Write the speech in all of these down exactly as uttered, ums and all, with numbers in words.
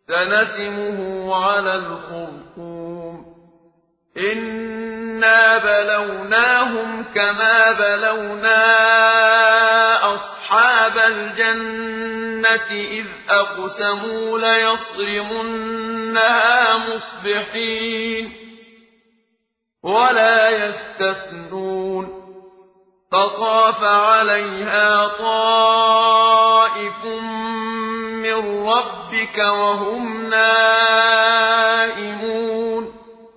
سنسمه على الخرطوم إنا بلوناهم كما بلونا أصحاب الجنة إذ أقسموا ليصرمنها مصبحين ولا يستثنون فطاف عليها طائف من ربك وهم نائمون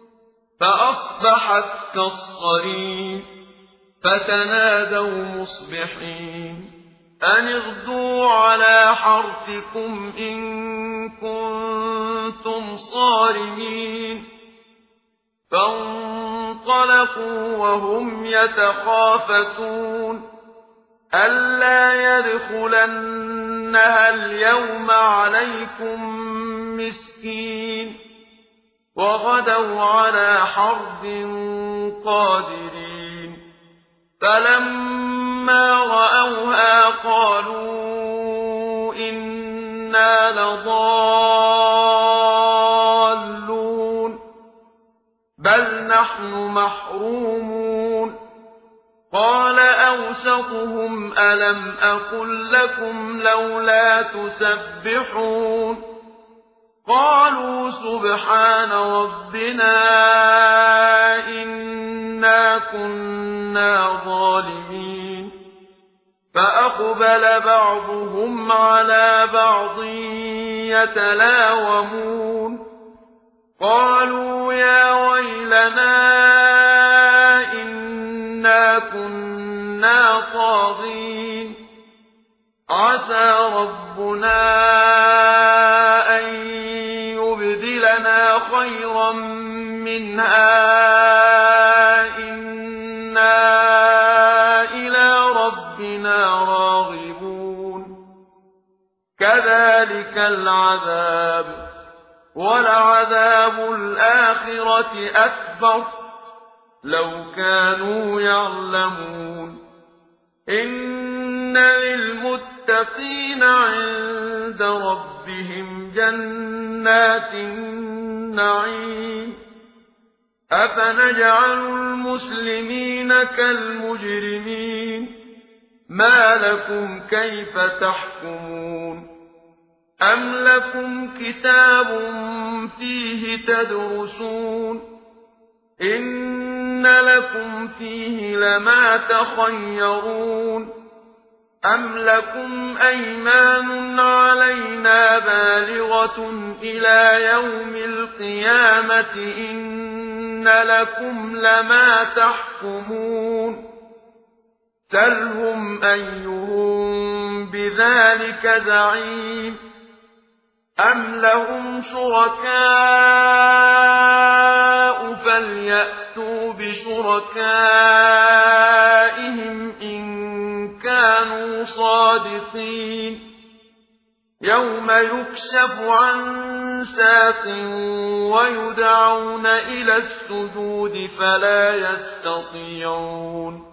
فأصبحت كالصريم فتنادوا مصبحين أن اغدوا على حرثكم إن كنتم صارمين فانطلقوا وهم يتخافتون ألا يدخلنها اليوم عليكم مسكين وغدوا على حرد قادرين فلما رأوها قالوا إنا لضالون بل نحن محرومون قال أوسطهم ألم أقل لكم لولا تسبحون قالوا سبحان ربنا إنا كنا ظالمين فأقبل بعضهم على بعض يتلاومون قالوا يا ويلنا إنا كنا طاغين عسى ربنا أن يبدلنا خيرا منها إنا إلى ربنا راغبون كذلك العذاب ولعذاب الآخرة أكبر لو كانوا يعلمون إن للمتقين عند ربهم جنات النعيم أفنجعل المسلمين كالمجرمين ما لكم كيف تحكمون أم لكم كتاب فيه تدرسون إن لكم فيه لما تخيرون أم لكم أيمان علينا بالغة إلى يوم القيامة إن لكم لما تحكمون سلهم أيهم بذلك زعيم أم لهم شركاء فليأتوا بشركائهم إن كانوا صادقين يوم يكشف عن ساق ويدعون إلى السجود فلا يستطيعون